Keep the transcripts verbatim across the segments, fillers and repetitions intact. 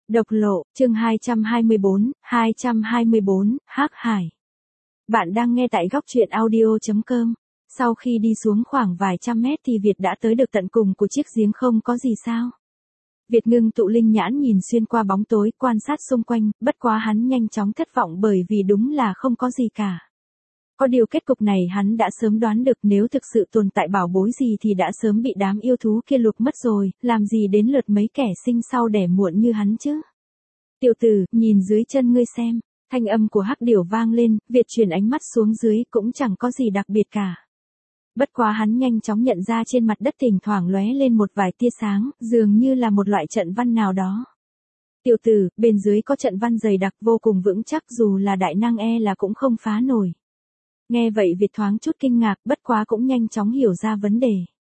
Độc lộ, chương hai trăm hai mươi bốn, hai trăm hai mươi bốn, Hắc Hải. Bạn đang nghe tại góc truyện audio chấm com. Sau khi đi xuống khoảng vài trăm mét thì Việt đã tới được tận cùng của chiếc giếng không có gì sao. Việt ngưng tụ linh nhãn nhìn xuyên qua bóng tối, quan sát xung quanh, bất quá hắn nhanh chóng thất vọng bởi vì đúng là không có gì cả. Có điều kết cục này hắn đã sớm đoán được, nếu thực sự tồn tại bảo bối gì thì đã sớm bị đám yêu thú kia lục mất rồi, làm gì đến lượt mấy kẻ sinh sau đẻ muộn như hắn chứ. Tiểu tử, nhìn dưới chân ngươi xem, thanh âm của Hắc Điểu vang lên, Việt chuyển ánh mắt xuống dưới cũng chẳng có gì đặc biệt cả. Bất quá hắn nhanh chóng nhận ra trên mặt đất thỉnh thoảng lóe lên một vài tia sáng, dường như là một loại trận văn nào đó. Tiểu tử, bên dưới có trận văn dày đặc vô cùng vững chắc, dù là đại năng e là cũng không phá nổi. Nghe vậy Việt thoáng chút kinh ngạc, bất quá cũng nhanh chóng hiểu ra vấn đề.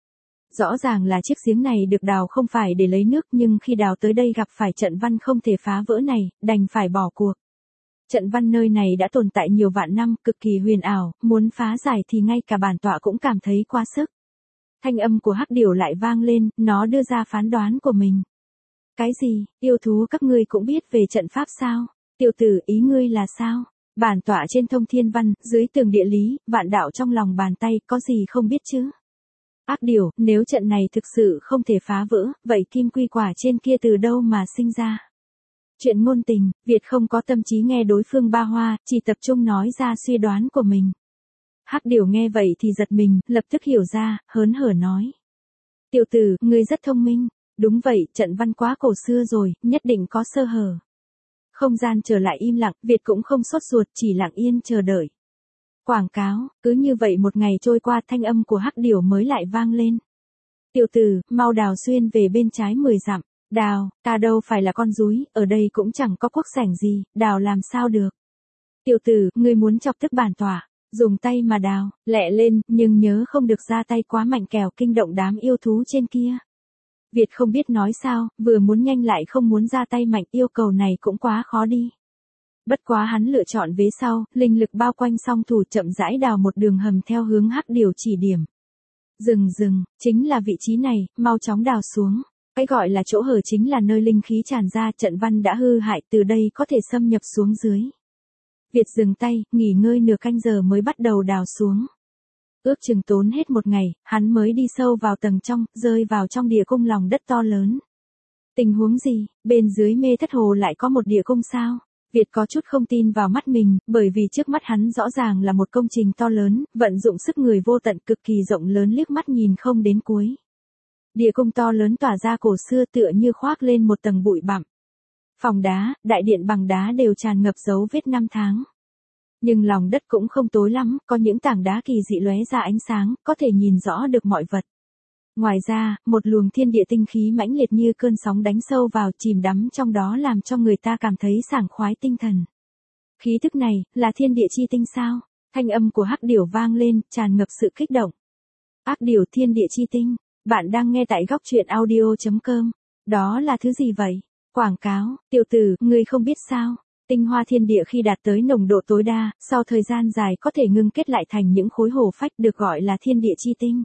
Rõ ràng là chiếc giếng này được đào không phải để lấy nước, nhưng khi đào tới đây gặp phải trận văn không thể phá vỡ này, đành phải bỏ cuộc. Trận văn nơi này đã tồn tại nhiều vạn năm, cực kỳ huyền ảo, muốn phá giải thì ngay cả bản tọa cũng cảm thấy quá sức. Thanh âm của Hắc Điểu lại vang lên, nó đưa ra phán đoán của mình. Cái gì, yêu thú các ngươi cũng biết về trận pháp sao? Tiểu tử, ý ngươi là sao? Bản tọa trên thông thiên văn, dưới tường địa lý, vạn đạo trong lòng bàn tay, có gì không biết chứ? Ác Điểu, nếu trận này thực sự không thể phá vỡ, vậy kim quy quả trên kia từ đâu mà sinh ra? Chuyện ngôn tình, Việt không có tâm trí nghe đối phương ba hoa, chỉ tập trung nói ra suy đoán của mình. Hắc Điểu nghe vậy thì giật mình, lập tức hiểu ra, hớn hở nói. Tiểu tử, ngươi rất thông minh. Đúng vậy, trận văn quá cổ xưa rồi, nhất định có sơ hở. Không gian trở lại im lặng, Việt cũng không sốt ruột, chỉ lặng yên chờ đợi. Quảng cáo, cứ như vậy một ngày trôi qua, thanh âm của Hắc Điểu mới lại vang lên. Tiểu tử, mau đào xuyên về bên trái mười dặm. Đào, ta đâu phải là con rúi, ở đây cũng chẳng có quốc sảnh gì, đào làm sao được. Tiểu tử, ngươi muốn chọc tức bản tọa, dùng tay mà đào, lẹ lên, nhưng nhớ không được ra tay quá mạnh kẻo kinh động đám yêu thú trên kia. Việt không biết nói sao, vừa muốn nhanh lại không muốn ra tay mạnh, yêu cầu này cũng quá khó đi. Bất quá hắn lựa chọn vế sau, linh lực bao quanh song thủ, chậm rãi đào một đường hầm theo hướng Hắc Điểu chỉ điểm. Dừng dừng, chính là vị trí này, mau chóng đào xuống. Cái gọi là chỗ hở chính là nơi linh khí tràn ra, trận văn đã hư hại, từ đây có thể xâm nhập xuống dưới. Việt dừng tay, nghỉ ngơi nửa canh giờ mới bắt đầu đào xuống. Ước chừng tốn hết một ngày, hắn mới đi sâu vào tầng trong, rơi vào trong địa cung lòng đất to lớn. Tình huống gì, bên dưới mê thất hồ lại có một địa cung sao? Việt có chút không tin vào mắt mình, bởi vì trước mắt hắn rõ ràng là một công trình to lớn, vận dụng sức người vô tận, cực kỳ rộng lớn, liếc mắt nhìn không đến cuối. Địa cung to lớn tỏa ra cổ xưa, tựa như khoác lên một tầng bụi bặm. Phòng đá, đại điện bằng đá đều tràn ngập dấu vết năm tháng. Nhưng lòng đất cũng không tối lắm, có những tảng đá kỳ dị lóe ra ánh sáng, có thể nhìn rõ được mọi vật. Ngoài ra, một luồng thiên địa tinh khí mãnh liệt như cơn sóng đánh sâu vào, chìm đắm trong đó làm cho người ta cảm thấy sảng khoái tinh thần. Khí thức này, là thiên địa chi tinh sao? Thanh âm của Hắc Điểu vang lên, tràn ngập sự kích động. Ác Điểu, thiên địa chi tinh. Bạn đang nghe tại góc truyện audio chấm com. Đó là thứ gì vậy? Quảng cáo, tiểu tử, ngươi không biết sao? Tinh hoa thiên địa khi đạt tới nồng độ tối đa, sau thời gian dài có thể ngưng kết lại thành những khối hổ phách, được gọi là thiên địa chi tinh.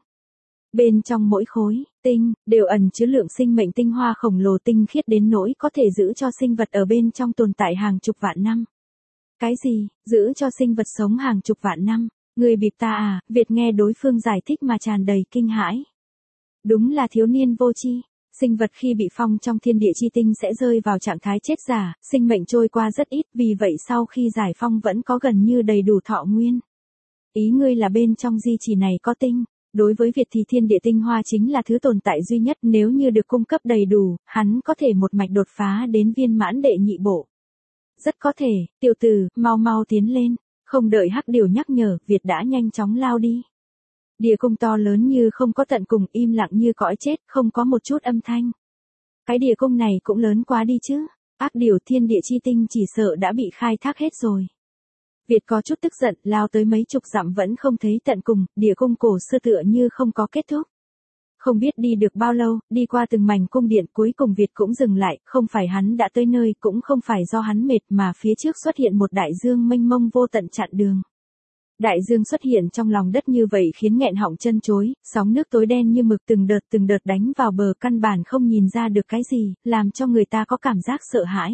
Bên trong mỗi khối tinh đều ẩn chứa lượng sinh mệnh tinh hoa khổng lồ, tinh khiết đến nỗi có thể giữ cho sinh vật ở bên trong tồn tại hàng chục vạn năm. Cái gì, giữ cho sinh vật sống hàng chục vạn năm? Người bịp ta à? Việt nghe đối phương giải thích mà tràn đầy kinh hãi. Đúng là thiếu niên vô tri. Sinh vật khi bị phong trong thiên địa chi tinh sẽ rơi vào trạng thái chết giả, sinh mệnh trôi qua rất ít, vì vậy sau khi giải phong vẫn có gần như đầy đủ thọ nguyên. Ý ngươi là bên trong di chỉ này có tinh. Đối với Việt thì thiên địa tinh hoa chính là thứ tồn tại duy nhất, nếu như được cung cấp đầy đủ, hắn có thể một mạch đột phá đến viên mãn đệ nhị bộ. Rất có thể, tiểu tử, mau mau tiến lên. Không đợi Hắc Điểu nhắc nhở, Việt đã nhanh chóng lao đi. Địa cung to lớn như không có tận cùng, im lặng như cõi chết, không có một chút âm thanh. Cái địa cung này cũng lớn quá đi chứ. Ác Điểu, thiên địa chi tinh chỉ sợ đã bị khai thác hết rồi. Việt có chút tức giận, lao tới mấy chục dặm vẫn không thấy tận cùng, địa cung cổ xưa tựa như không có kết thúc. Không biết đi được bao lâu, đi qua từng mảnh cung điện, cuối cùng Việt cũng dừng lại, không phải hắn đã tới nơi, cũng không phải do hắn mệt, mà phía trước xuất hiện một đại dương mênh mông vô tận chặn đường. Đại dương xuất hiện trong lòng đất như vậy khiến nghẹn họng chân chối, sóng nước tối đen như mực từng đợt từng đợt đánh vào bờ căn bản không nhìn ra được cái gì, làm cho người ta có cảm giác sợ hãi.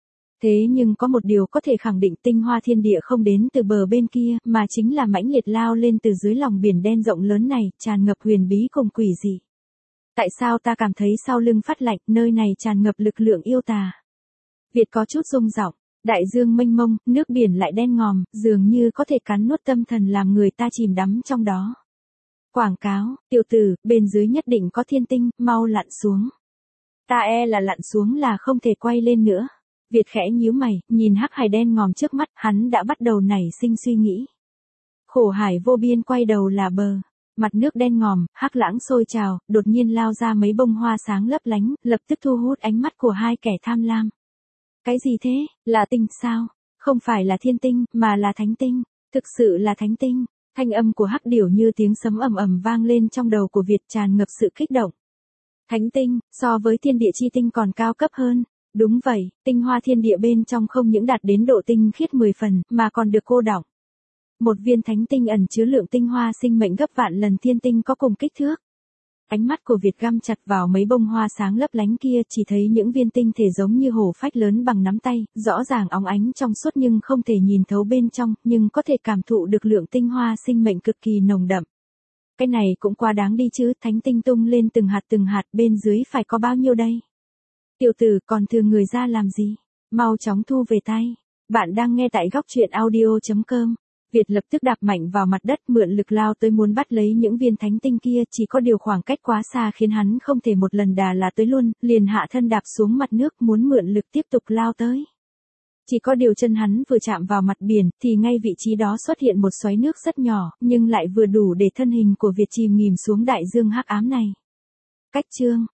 Thế nhưng có một điều có thể khẳng định tinh hoa thiên địa không đến từ bờ bên kia, mà chính là mãnh liệt lao lên từ dưới lòng biển đen rộng lớn này, tràn ngập huyền bí cùng quỷ dị. Tại sao ta cảm thấy sau lưng phát lạnh, nơi này tràn ngập lực lượng yêu tà? Việt có chút rung giọng, đại dương mênh mông, nước biển lại đen ngòm, dường như có thể cắn nuốt tâm thần làm người ta chìm đắm trong đó. Quảng cáo, tiểu tử, bên dưới nhất định có thiên tinh, mau lặn xuống. Ta e là lặn xuống là không thể quay lên nữa. Việt khẽ nhíu mày, nhìn hắc hải đen ngòm trước mắt, hắn đã bắt đầu nảy sinh suy nghĩ. Khổ hải vô biên quay đầu là bờ. Mặt nước đen ngòm, hắc lãng sôi trào, đột nhiên lao ra mấy bông hoa sáng lấp lánh, lập tức thu hút ánh mắt của hai kẻ tham lam. Cái gì thế, là tinh sao? Không phải là thiên tinh, mà là thánh tinh. Thực sự là thánh tinh. Thanh âm của hắc điểu như tiếng sấm ầm ầm vang lên trong đầu của Việt, tràn ngập sự kích động. Thánh tinh, so với thiên địa chi tinh còn cao cấp hơn. Đúng vậy, tinh hoa thiên địa bên trong không những đạt đến độ tinh khiết mười phần, mà còn được cô đọng. Một viên thánh tinh ẩn chứa lượng tinh hoa sinh mệnh gấp vạn lần thiên tinh có cùng kích thước. Ánh mắt của Việt găm chặt vào mấy bông hoa sáng lấp lánh kia, chỉ thấy những viên tinh thể giống như hổ phách lớn bằng nắm tay, rõ ràng óng ánh trong suốt nhưng không thể nhìn thấu bên trong, nhưng có thể cảm thụ được lượng tinh hoa sinh mệnh cực kỳ nồng đậm. Cái này cũng quá đáng đi chứ, thánh tinh tung lên từng hạt từng hạt, bên dưới phải có bao nhiêu đây? Tiểu tử, còn thường người ra làm gì? Mau chóng thu về tay. Bạn đang nghe tại góc truyện audio chấm com. Việt lập tức đạp mạnh vào mặt đất, mượn lực lao tới muốn bắt lấy những viên thánh tinh kia, chỉ có điều khoảng cách quá xa khiến hắn không thể một lần đà là tới luôn, liền hạ thân đạp xuống mặt nước muốn mượn lực tiếp tục lao tới. Chỉ có điều chân hắn vừa chạm vào mặt biển, thì ngay vị trí đó xuất hiện một xoáy nước rất nhỏ, nhưng lại vừa đủ để thân hình của Việt chìm nghỉm xuống đại dương hắc ám này. Cách chương